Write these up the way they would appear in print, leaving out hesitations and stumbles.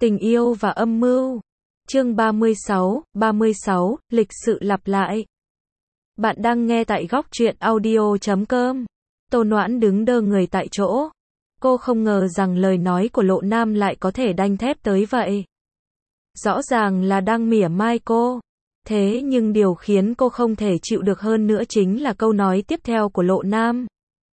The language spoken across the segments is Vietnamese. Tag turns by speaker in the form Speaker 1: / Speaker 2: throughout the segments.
Speaker 1: Tình yêu và âm mưu. Chương 36, lịch sự lặp lại. Bạn đang nghe tại góc truyện audio.com. Tô Noãn đứng đơ người tại chỗ. Cô không ngờ rằng lời nói của Lộ Nam lại có thể đanh thép tới vậy. Rõ ràng là đang mỉa mai cô. Thế nhưng điều khiến cô không thể chịu được hơn nữa chính là câu nói tiếp theo của Lộ Nam.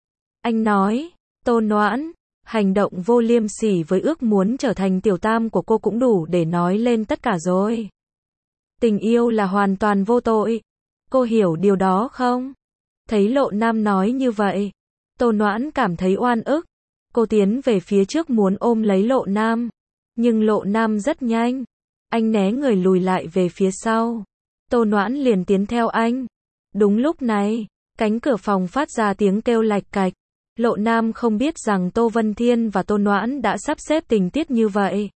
Speaker 1: Anh nói, Tô Noãn, hành động vô liêm sỉ với ước muốn trở thành tiểu tam của cô cũng đủ để nói lên tất cả rồi. Tình yêu là hoàn toàn vô tội. Cô hiểu điều đó không? Thấy Lộ Nam nói như vậy, Tô Noãn cảm thấy oan ức. Cô tiến về phía trước muốn ôm lấy Lộ Nam. Nhưng Lộ Nam rất nhanh. Anh né người lùi lại về phía sau. Tô Noãn liền tiến theo anh. Đúng lúc này, cánh cửa phòng phát ra tiếng kêu lạch cạch. Lộ Nam không biết rằng Tô Vân Thiên và Tô Noãn đã sắp xếp tình tiết như vậy.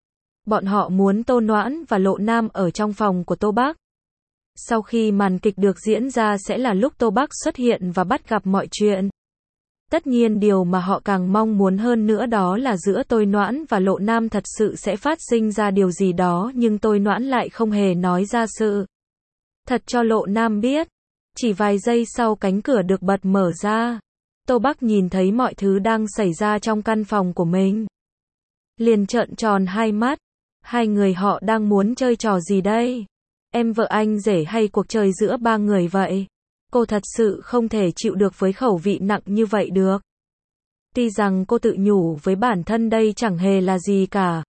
Speaker 1: Bọn họ muốn Tô Noãn và Lộ Nam ở trong phòng của Tô Bắc. Sau khi màn kịch được diễn ra sẽ là lúc Tô Bắc xuất hiện và bắt gặp mọi chuyện. Tất nhiên điều mà họ càng mong muốn hơn nữa đó là giữa Tô Noãn và Lộ Nam thật sự sẽ phát sinh ra điều gì đó, nhưng Tô Noãn lại không hề nói ra sự thật cho Lộ Nam biết. Chỉ vài giây sau cánh cửa được bật mở ra. Tô Bắc nhìn thấy mọi thứ đang xảy ra trong căn phòng của mình. Liền trợn tròn hai mắt. Hai người họ đang muốn chơi trò gì đây? Em vợ anh rể hay cuộc chơi giữa ba người vậy? Cô thật sự không thể chịu được với khẩu vị nặng như vậy được. Tuy rằng cô tự nhủ với bản thân đây chẳng hề là gì cả.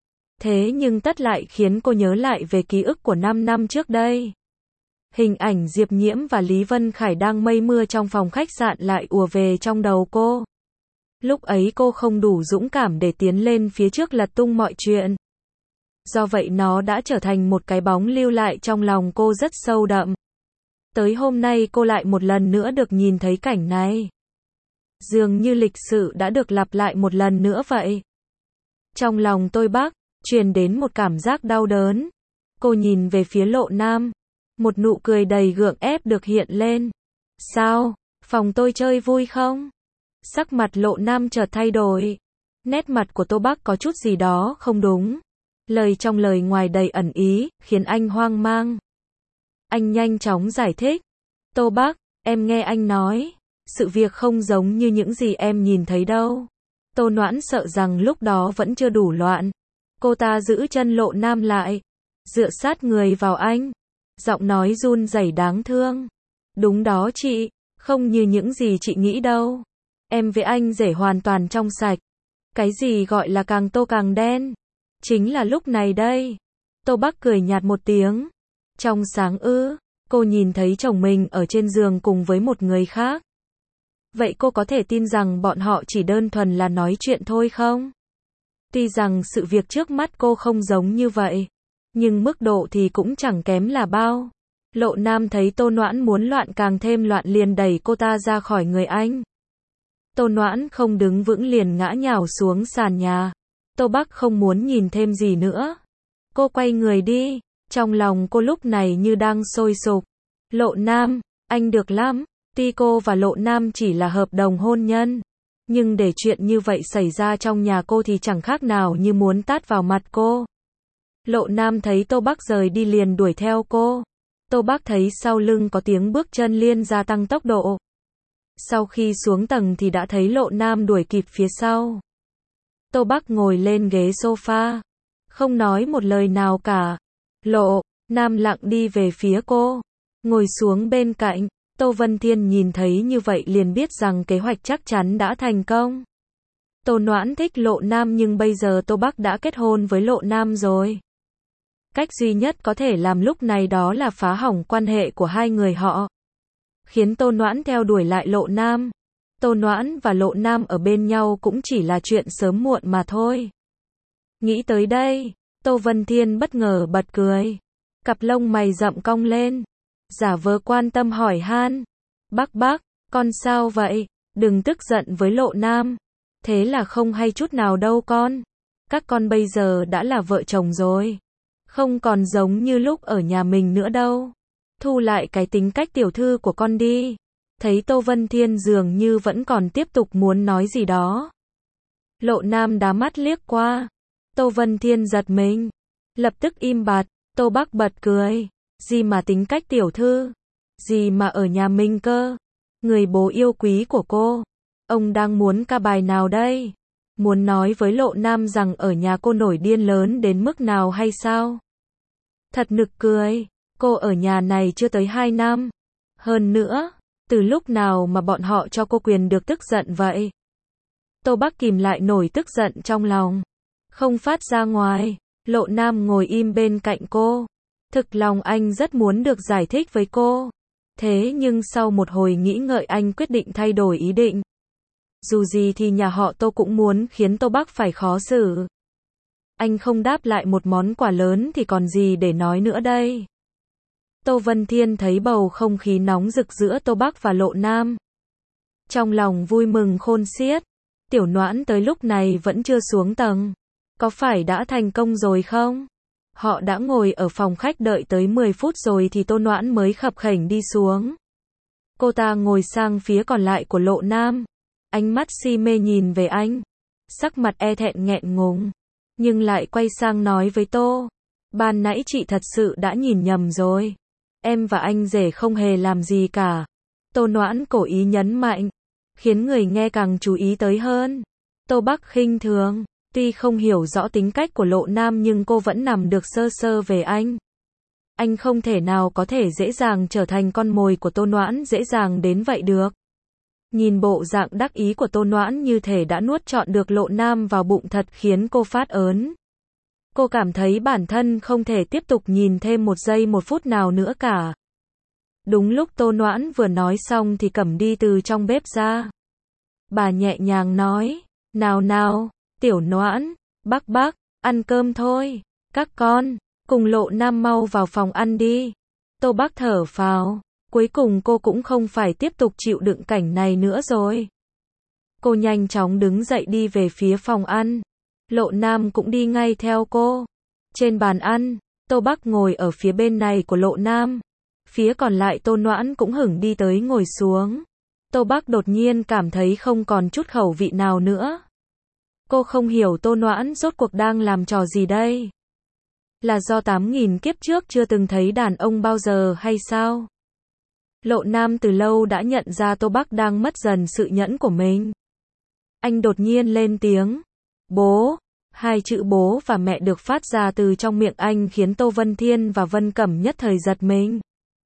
Speaker 1: Thế nhưng tất lại khiến cô nhớ lại về ký ức của 5 năm trước đây. Hình ảnh Diệp Nhiễm và Lý Vân Khải đang mây mưa trong phòng khách sạn lại ùa về trong đầu cô. Lúc ấy cô không đủ dũng cảm để tiến lên phía trước lật tung mọi chuyện. Do vậy nó đã trở thành một cái bóng lưu lại trong lòng cô rất sâu đậm. Tới hôm nay cô lại một lần nữa được nhìn thấy cảnh này. Dường như lịch sự đã được lặp lại một lần nữa vậy. Trong lòng Tô Bắc truyền đến một cảm giác đau đớn. Cô nhìn về phía Lộ Nam. Một nụ cười đầy gượng ép được hiện lên. Sao? Phòng tôi chơi vui không? Sắc mặt Lộ Nam chợt thay đổi. Nét mặt của Tô Bắc có chút gì đó không đúng. Lời trong lời ngoài đầy ẩn ý, khiến anh hoang mang. Anh nhanh chóng giải thích. Tô Bắc, em nghe anh nói. Sự việc không giống như những gì em nhìn thấy đâu. Tô Noãn sợ rằng lúc đó vẫn chưa đủ loạn. Cô ta giữ chân Lộ Nam lại. Dựa sát người vào anh. Giọng nói run rẩy đáng thương. Đúng đó chị, không như những gì chị nghĩ đâu. Em với anh rể hoàn toàn trong sạch. Cái gì gọi là càng tô càng đen? Chính là lúc này đây. Tô Bắc cười nhạt một tiếng. Trong sáng ư? Cô nhìn thấy chồng mình ở trên giường cùng với một người khác. Vậy cô có thể tin rằng bọn họ chỉ đơn thuần là nói chuyện thôi không? Tuy rằng sự việc trước mắt cô không giống như vậy. Nhưng mức độ thì cũng chẳng kém là bao. Lộ Nam thấy Tô Noãn muốn loạn càng thêm loạn liền đẩy cô ta ra khỏi người anh. Tô Noãn không đứng vững liền ngã nhào xuống sàn nhà. Tô Bắc không muốn nhìn thêm gì nữa. Cô quay người đi. Trong lòng cô lúc này như đang sôi sục. Lộ Nam, anh được lắm. Tuy cô và Lộ Nam chỉ là hợp đồng hôn nhân. Nhưng để chuyện như vậy xảy ra trong nhà cô thì chẳng khác nào như muốn tát vào mặt cô. Lộ Nam thấy Tô Bắc rời đi liền đuổi theo cô. Tô Bắc thấy sau lưng có tiếng bước chân liền gia tăng tốc độ. Sau khi xuống tầng thì đã thấy Lộ Nam đuổi kịp phía sau. Tô Bắc ngồi lên ghế sofa. Không nói một lời nào cả. Lộ Nam lặng đi về phía cô. Ngồi xuống bên cạnh. Tô Vân Thiên nhìn thấy như vậy liền biết rằng kế hoạch chắc chắn đã thành công. Tô Noãn thích Lộ Nam nhưng bây giờ Tô Bắc đã kết hôn với Lộ Nam rồi. Cách duy nhất có thể làm lúc này đó là phá hỏng quan hệ của hai người họ. Khiến Tô Noãn theo đuổi lại Lộ Nam. Tô Noãn và Lộ Nam ở bên nhau cũng chỉ là chuyện sớm muộn mà thôi. Nghĩ tới đây, Tô Vân Thiên bất ngờ bật cười. Cặp lông mày rậm cong lên. Giả vờ quan tâm hỏi han. Bác, con sao vậy? Đừng tức giận với Lộ Nam. Thế là không hay chút nào đâu con. Các con bây giờ đã là vợ chồng rồi. Không còn giống như lúc ở nhà mình nữa đâu. Thu lại cái tính cách tiểu thư của con đi. Thấy Tô Vân Thiên dường như vẫn còn tiếp tục muốn nói gì đó. Lộ Nam đá mắt liếc qua. Tô Vân Thiên giật mình, lập tức im bặt. Tô Bắc bật cười, gì mà tính cách tiểu thư, gì mà ở nhà mình cơ, người bố yêu quý của cô, ông đang muốn ca bài nào đây? Muốn nói với Lộ Nam rằng ở nhà cô nổi điên lớn đến mức nào hay sao? Thật nực cười, cô ở nhà này chưa tới 2 năm. Hơn nữa, từ lúc nào mà bọn họ cho cô quyền được tức giận vậy? Tô Bắc kìm lại nổi tức giận trong lòng, không phát ra ngoài. Lộ Nam ngồi im bên cạnh cô. Thực lòng anh rất muốn được giải thích với cô. Thế nhưng sau một hồi nghĩ ngợi anh quyết định thay đổi ý định. Dù gì thì nhà họ Tô cũng muốn khiến Tô Bắc phải khó xử. Anh không đáp lại một món quà lớn thì còn gì để nói nữa đây. Tô Vân Thiên thấy bầu không khí nóng rực giữa Tô Bắc và Lộ Nam. Trong lòng vui mừng khôn xiết. Tiểu Noãn tới lúc này vẫn chưa xuống tầng. Có phải đã thành công rồi không? Họ đã ngồi ở phòng khách đợi tới 10 phút rồi thì Tô Noãn mới khập khểnh đi xuống. Cô ta ngồi sang phía còn lại của Lộ Nam. Ánh mắt si mê nhìn về anh. Sắc mặt e thẹn nghẹn ngùng. Nhưng lại quay sang nói với Tô. Ban nãy chị thật sự đã nhìn nhầm rồi. Em và anh rể không hề làm gì cả. Tô Noãn cố ý nhấn mạnh. Khiến người nghe càng chú ý tới hơn. Tô Bắc khinh thường. Tuy không hiểu rõ tính cách của Lộ Nam nhưng cô vẫn nắm được sơ sơ về anh. Anh không thể nào có thể dễ dàng trở thành con mồi của Tô Noãn dễ dàng đến vậy được. Nhìn bộ dạng đắc ý của Tô Noãn như thể đã nuốt trọn được Lộ Nam vào bụng thật khiến cô phát ớn. Cô cảm thấy bản thân không thể tiếp tục nhìn thêm một giây một phút nào nữa cả. Đúng lúc Tô Noãn vừa nói xong thì Cẩm đi từ trong bếp ra. Bà nhẹ nhàng nói, nào nào, Tiểu Noãn, bác, ăn cơm thôi, các con, cùng Lộ Nam mau vào phòng ăn đi. Tô Bắc thở phào, cuối cùng cô cũng không phải tiếp tục chịu đựng cảnh này nữa rồi. Cô nhanh chóng đứng dậy đi về phía phòng ăn. Lộ Nam cũng đi ngay theo cô. Trên bàn ăn, Tô Bắc ngồi ở phía bên này của Lộ Nam. Phía còn lại Tô Noãn cũng hửng đi tới ngồi xuống. Tô Bắc đột nhiên cảm thấy không còn chút khẩu vị nào nữa. Cô không hiểu Tô Noãn rốt cuộc đang làm trò gì đây? Là do 8.000 kiếp trước chưa từng thấy đàn ông bao giờ hay sao? Lộ Nam từ lâu đã nhận ra Tô Bắc đang mất dần sự nhẫn của mình. Anh đột nhiên lên tiếng. Bố. Hai chữ bố và mẹ được phát ra từ trong miệng anh khiến Tô Vân Thiên và Vân Cẩm nhất thời giật mình.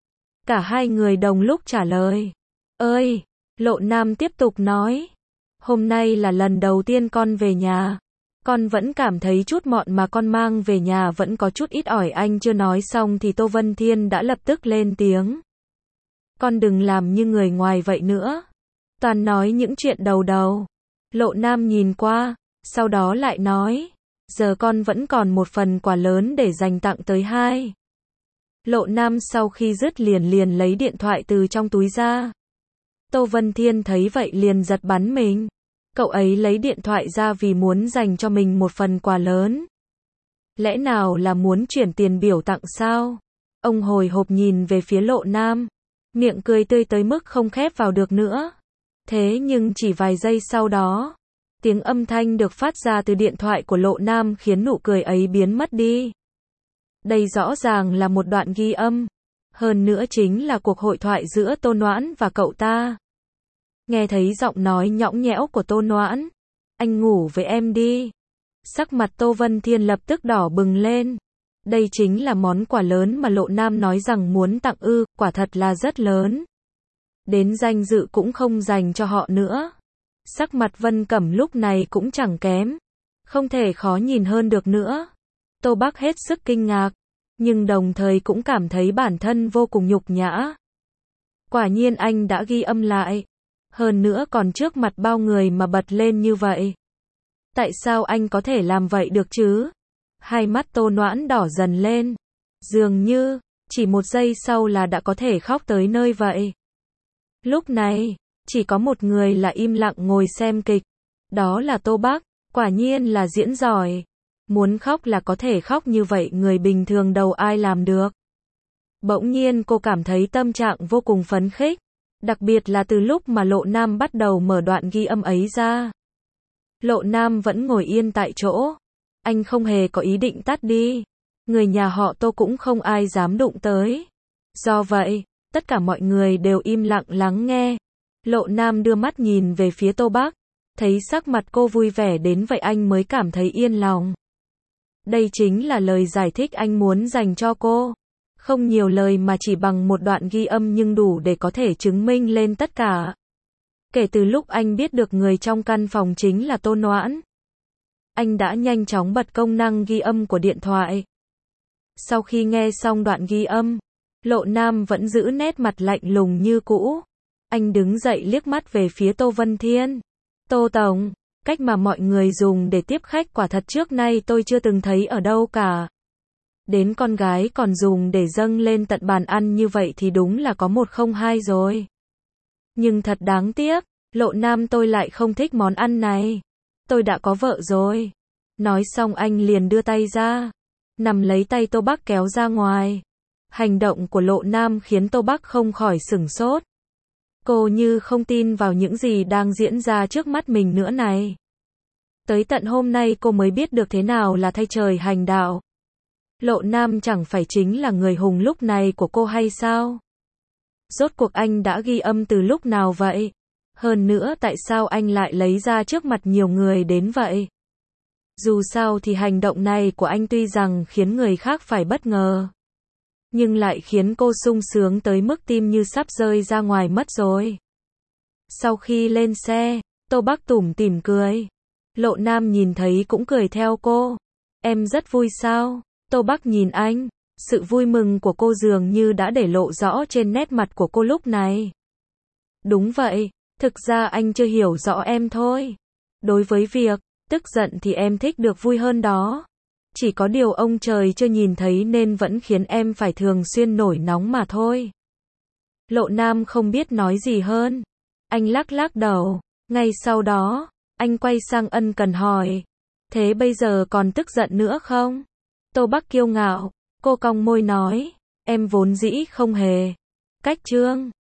Speaker 1: Cả hai người đồng lúc trả lời. Ơi! Lộ Nam tiếp tục nói. Hôm nay là lần đầu tiên con về nhà. Con vẫn cảm thấy chút mọn mà con mang về nhà vẫn có chút ít ỏi. Anh chưa nói xong thì Tô Vân Thiên đã lập tức lên tiếng. Con đừng làm như người ngoài vậy nữa. Toàn nói những chuyện đầu. Lộ Nam nhìn qua, sau đó lại nói. Giờ con vẫn còn một phần quà lớn để dành tặng tới hai. Lộ Nam sau khi dứt liền lấy điện thoại từ trong túi ra. Tô Vân Thiên thấy vậy liền giật bắn mình. Cậu ấy lấy điện thoại ra vì muốn dành cho mình một phần quà lớn. Lẽ nào là muốn chuyển tiền biểu tặng sao? Ông hồi hộp nhìn về phía Lộ Nam. Miệng cười tươi tới mức không khép vào được nữa. Thế nhưng chỉ vài giây sau đó, tiếng âm thanh được phát ra từ điện thoại của Lộ Nam khiến nụ cười ấy biến mất đi. Đây rõ ràng là một đoạn ghi âm. Hơn nữa chính là cuộc hội thoại giữa Tô Noãn và cậu ta. Nghe thấy giọng nói nhõng nhẽo của Tô Noãn. Anh ngủ với em đi. Sắc mặt Tô Vân Thiên lập tức đỏ bừng lên. Đây chính là món quà lớn mà Lộ Nam nói rằng muốn tặng ư, quả thật là rất lớn. Đến danh dự cũng không dành cho họ nữa. Sắc mặt Vân Cẩm lúc này cũng chẳng kém. Không thể khó nhìn hơn được nữa. Tô Bắc hết sức kinh ngạc. Nhưng đồng thời cũng cảm thấy bản thân vô cùng nhục nhã. Quả nhiên anh đã ghi âm lại. Hơn nữa còn trước mặt bao người mà bật lên như vậy. Tại sao anh có thể làm vậy được chứ? Hai mắt Tô Noãn đỏ dần lên. Dường như, chỉ một giây sau là đã có thể khóc tới nơi vậy. Lúc này, chỉ có một người là im lặng ngồi xem kịch. Đó là Tô Bắc, quả nhiên là diễn giỏi. Muốn khóc là có thể khóc như vậy, người bình thường đâu ai làm được. Bỗng nhiên cô cảm thấy tâm trạng vô cùng phấn khích. Đặc biệt là từ lúc mà Lộ Nam bắt đầu mở đoạn ghi âm ấy ra. Lộ Nam vẫn ngồi yên tại chỗ. Anh không hề có ý định tắt đi. Người nhà họ Tô cũng không ai dám đụng tới. Do vậy, tất cả mọi người đều im lặng lắng nghe. Lộ Nam đưa mắt nhìn về phía Tô Bắc, thấy sắc mặt cô vui vẻ đến vậy anh mới cảm thấy yên lòng. Đây chính là lời giải thích anh muốn dành cho cô. Không nhiều lời mà chỉ bằng một đoạn ghi âm nhưng đủ để có thể chứng minh lên tất cả. Kể từ lúc anh biết được người trong căn phòng chính là Tô Noãn, anh đã nhanh chóng bật công năng ghi âm của điện thoại. Sau khi nghe xong đoạn ghi âm, Lộ Nam vẫn giữ nét mặt lạnh lùng như cũ. Anh đứng dậy liếc mắt về phía Tô Vân Thiên. Tô Tổng, cách mà mọi người dùng để tiếp khách quả thật trước nay tôi chưa từng thấy ở đâu cả. Đến con gái còn dùng để dâng lên tận bàn ăn như vậy thì đúng là có một không hai rồi. Nhưng thật đáng tiếc, Lộ Nam tôi lại không thích món ăn này. Tôi đã có vợ rồi. Nói xong anh liền đưa tay ra, nắm lấy tay Tô Bắc kéo ra ngoài. Hành động của Lộ Nam khiến Tô Bắc không khỏi sửng sốt. Cô như không tin vào những gì đang diễn ra trước mắt mình nữa này. Tới tận hôm nay cô mới biết được thế nào là thay trời hành đạo. Lộ Nam chẳng phải chính là người hùng lúc này của cô hay sao? Rốt cuộc anh đã ghi âm từ lúc nào vậy? Hơn nữa tại sao anh lại lấy ra trước mặt nhiều người đến vậy? Dù sao thì hành động này của anh tuy rằng khiến người khác phải bất ngờ, nhưng lại khiến cô sung sướng tới mức tim như sắp rơi ra ngoài mất rồi. Sau khi lên xe, Tô Bắc tủm tỉm cười. Lộ Nam nhìn thấy cũng cười theo cô. Em rất vui sao? Tô Bắc nhìn anh, sự vui mừng của cô dường như đã để lộ rõ trên nét mặt của cô lúc này. Đúng vậy, thực ra anh chưa hiểu rõ em thôi. Đối với việc tức giận thì em thích được vui hơn đó. Chỉ có điều ông trời chưa nhìn thấy nên vẫn khiến em phải thường xuyên nổi nóng mà thôi. Lộ Nam không biết nói gì hơn. Anh lắc lắc đầu. Ngay sau đó, anh quay sang ân cần hỏi. Thế bây giờ còn tức giận nữa không? Tô Bắc kiêu ngạo. Cô cong môi nói. Em vốn dĩ không hề. Cách trương.